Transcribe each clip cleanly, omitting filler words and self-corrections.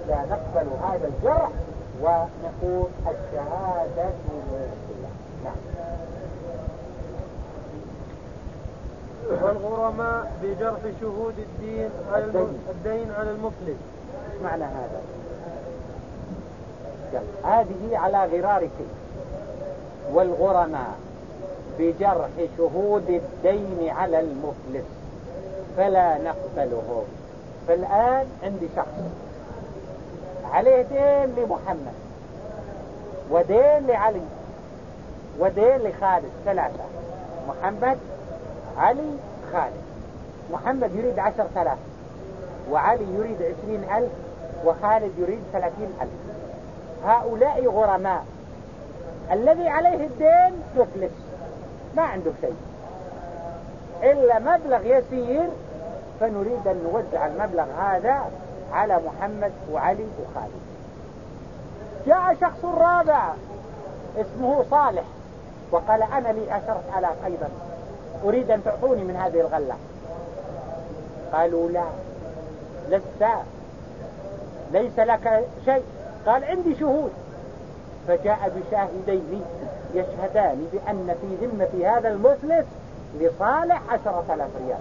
لا نقبل هذا الجرح ونقول الشهادة موصلة. نعم. والغرماء بجرح شهود الدين على المفلس. ايش معنى هذا؟ هذه على غرارك. والغرماء بجرح شهود الدين على المفلس فلا نقبلهم. فالآن عندي شخص عليه دين لمحمد ودين لعلي ودين لخالد، ثلاثة: محمد، علي، خالد. محمد يريد 10,000 وعلي يريد 20,000 وخالد يريد 30,000. هؤلاء غرماء. الذي عليه الدين مفلس ما عنده شيء إلا مبلغ يسير، فنريد أن نوزع المبلغ هذا على محمد وعلي وخالد. جاء شخص رابع اسمه صالح وقال أنا لي 10,000 أيضا أريد أن تعطوني من هذه الغلة. قالوا لا، ليس لك شيء. قال عندي شهود. فجاء بشاهدين يشهدان بأن في ذمة هذا المفلس لصالح 10,000 ريال.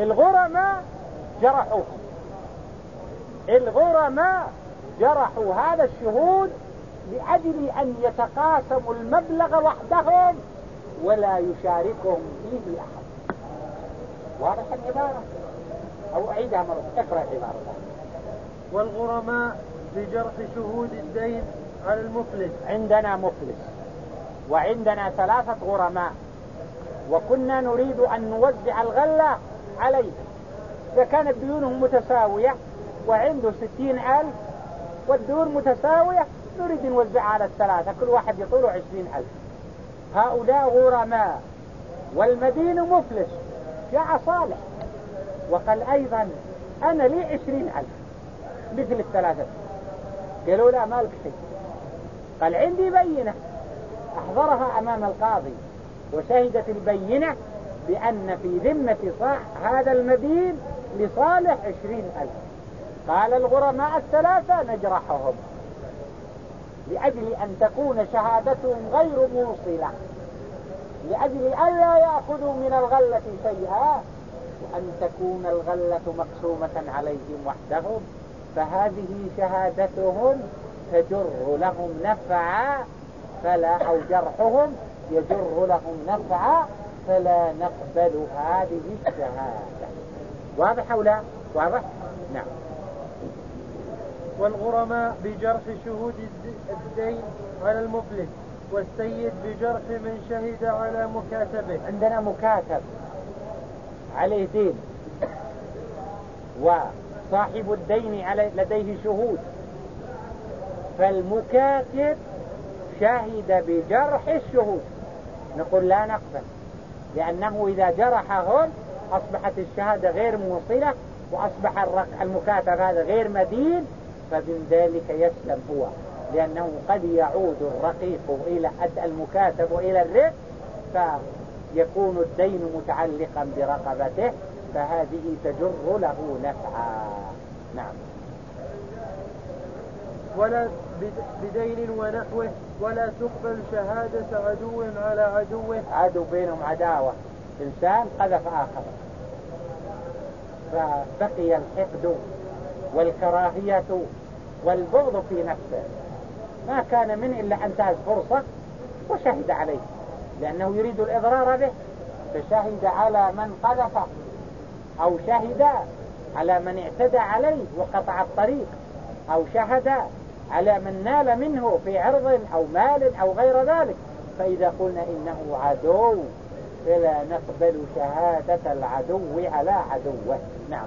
الغرماء جرحوا هذا الشهود لأجل أن يتقاسموا المبلغ وحدهم ولا يشاركهم فيه أحد. واضح العبارة؟ أو أعيدها مرة، اقرأ العبارة. والغرماء بجرح شهود الدين على المفلس. عندنا مفلس وعندنا 3 غرماء وكنا نريد أن نوزع الغلة عليه، فكانت ديونهم متساوية وعنده 60,000 والديون متساوية، نريد نوزعها على 3 كل واحد يطوله 20,000. هؤلاء غرماء والمدين مفلس. جاء صالح وقال أيضا أنا لي 20,000 مثل 3. قالوا لا مالك شيء. قال عندي بينة. أحضرها أمام القاضي وشهدت البينة بأن في ذمة هذا المدين لصالح 20,000. قال الغرماء 3 نجرحهم لأجل أن تكون شهادتهم غير موصلة، لأجل ألا يأخذوا من الغلة شيئا وأن تكون الغلة مقسومة عليهم وحدهم، فهذه شهادتهم تجر لهم نفعا أو جرحهم يجر لهم نفعا فلا نقبل هذه الشهادة. واضح أو لا؟ واضح؟ نعم. والغرماء بجرح شهود الدين على المفلس، والسيد بجرح من شهد على مكاتبه. عندنا مكاتب عليه دين وصاحب الدين لديه شهود، فالمكاتب شهد بجرح الشهود، نقول لا نقبل، لأنه إذا جرحهم أصبحت الشهادة غير موصلة وأصبح المكاتب هذا غير مدين، فمن ذلك يسلم هو، لأنه قد يعود الرقيق إلى المكاتب وإلى الرق فيكون الدين متعلقا برقبته، فهذه تجر له نفعا. نعم. ولا بدين ونحوه، ولا تقبل شهادة عدو على عدوه. عدو بينهم عداوة، إنسان قذف آخر فبقي الحقد والكراهية والبغض في نفسه، ما كان من إلا أن انتهز فرصة وشهد عليه لأنه يريد الإضرار به، فشهد على من قذفه أو شهد على من اعتدى عليه وقطع الطريق، أو شهد على من نال منه في عرض أو مال أو غير ذلك. فإذا قلنا إنه عدو فلا نقبل شهادة العدو على عدوه. نعم.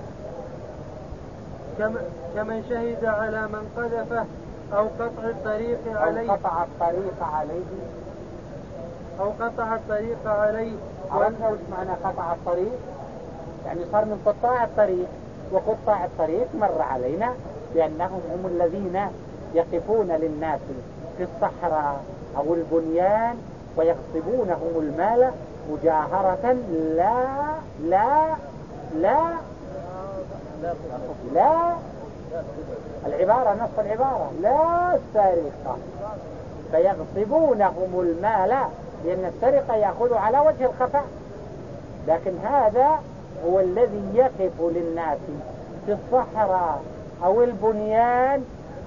كمن شهد على من قذفه أو قطع الطريق عليه، أو قطع الطريق عليه، أو قطع الطريق عليه. عرفنا وش معنى قطع الطريق؟ يعني صار من قطاع الطريق، وقطاع الطريق مر علينا لأنهم هم الذين يقفون للناس في الصحراء أو البنيان ويغصبونهم المال مجاهرة لا العبارة نص العبارة لا السرقة، فيغصبونهم المال، لأن السرقة يأخذ على وجه الخفاء، لكن هذا هو الذي يقف للناس في الصحراء أو البنيان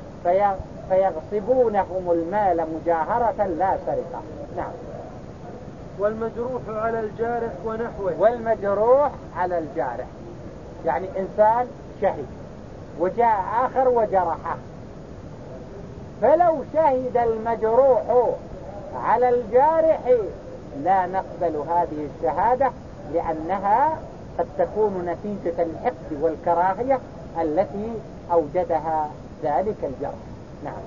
فيغصبونهم المال مجاهرة لا سرقة. نعم. والمجروح على الجارح ونحوه. والمجروح على الجارح، يعني إنسان شهد وجاء آخر وجرحه، فلو شهد المجروح على الجارح لا نقبل هذه الشهادة، لأنها قد تكون نتيجة الحقد والكراهية التي أوجدها ذلك الجرح. نعم.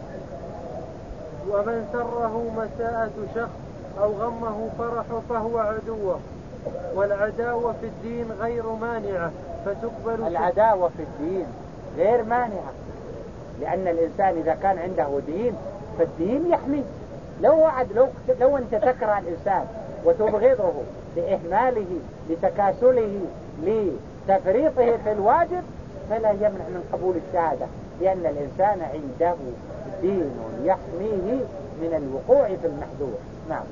ومن سره مساءة شخص أو غمه فرح فهو عدوه. والعداوة في الدين غير مانعة فتقبل. العداوة في الدين غير مانعة، لأن الإنسان إذا كان عنده دين فالدين يحميه. لو أنت تكره الإنسان وتبغضه لإهماله لتكاسله لتفريطه في الواجب فلا يمنع من قبول الشهادة، لأن الإنسان عنده دين يحميه من الوقوع في المحذور. نعم.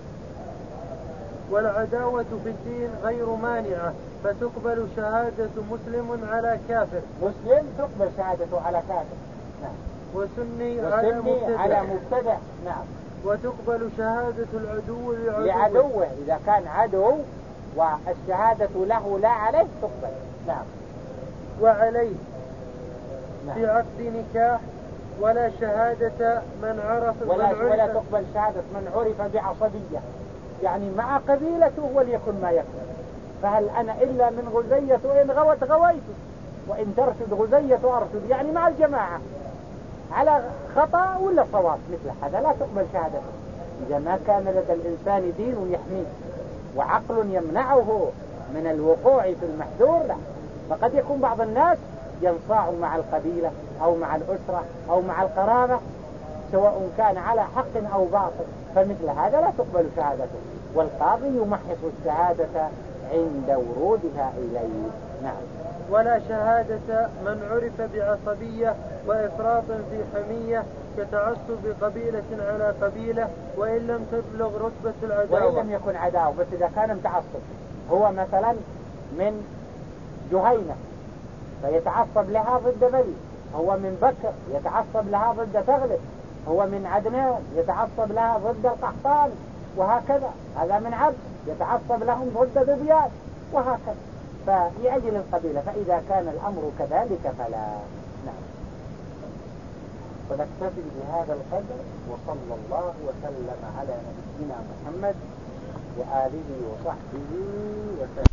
والعداوة في الدين غير مانعة فتقبل شهادة مسلم على كافر. مسلم تقبل شهادته على كافر. نعم. وسني على مبتدع. نعم. وتقبل شهادة العدو لعدوه إذا كان عدو والشهادة له لا عليه تقبل. نعم. وعليه. نعم. في عقد نكاح ولا شهادة من عرف ولا تقبل شهادة من عرف بعصبية، يعني مع قبيلته وليكن ما يكن، فهل أنا إلا من غزية وإن غوت غويت وإن ترشد غزية أرشد، يعني مع الجماعة على خطأ ولا صواب، مثل هذا لا تقبل شهادته إذا ما كان لدى الإنسان دين يحميه وعقل يمنعه من الوقوع في المحذور. لا، فقد يكون بعض الناس ينصاع مع القبيلة أو مع الأسرة أو مع القرابة سواء كان على حق أو باطل، فمثل هذا لا تقبل شهادته، والقاضي يمحص الشهادة عند ورودها إليه. نعم. ولا شهادة من عرف بعصبية وإفراط في حمية كتعصب قبيلة على قبيلة وإن لم تبلغ رتبة العداوة. وإن لم يكن عداوة، بس إذا كان متعصب، هو مثلا من جهينة فيتعصب لها ضد بني، هو من بكر يتعصب لها ضد تغلب، هو من عدنان يتعصب لها ضد القحطان، وهكذا. هذا من عبس يتعصب لهم ضد ذبيان، وهكذا. فلأجل القبيلة، فإذا كان الأمر كذلك فلا. نعم. ونكتفي بهذا القدر، وصلى الله وسلم على نبينا محمد وآله وصحبه وسلم.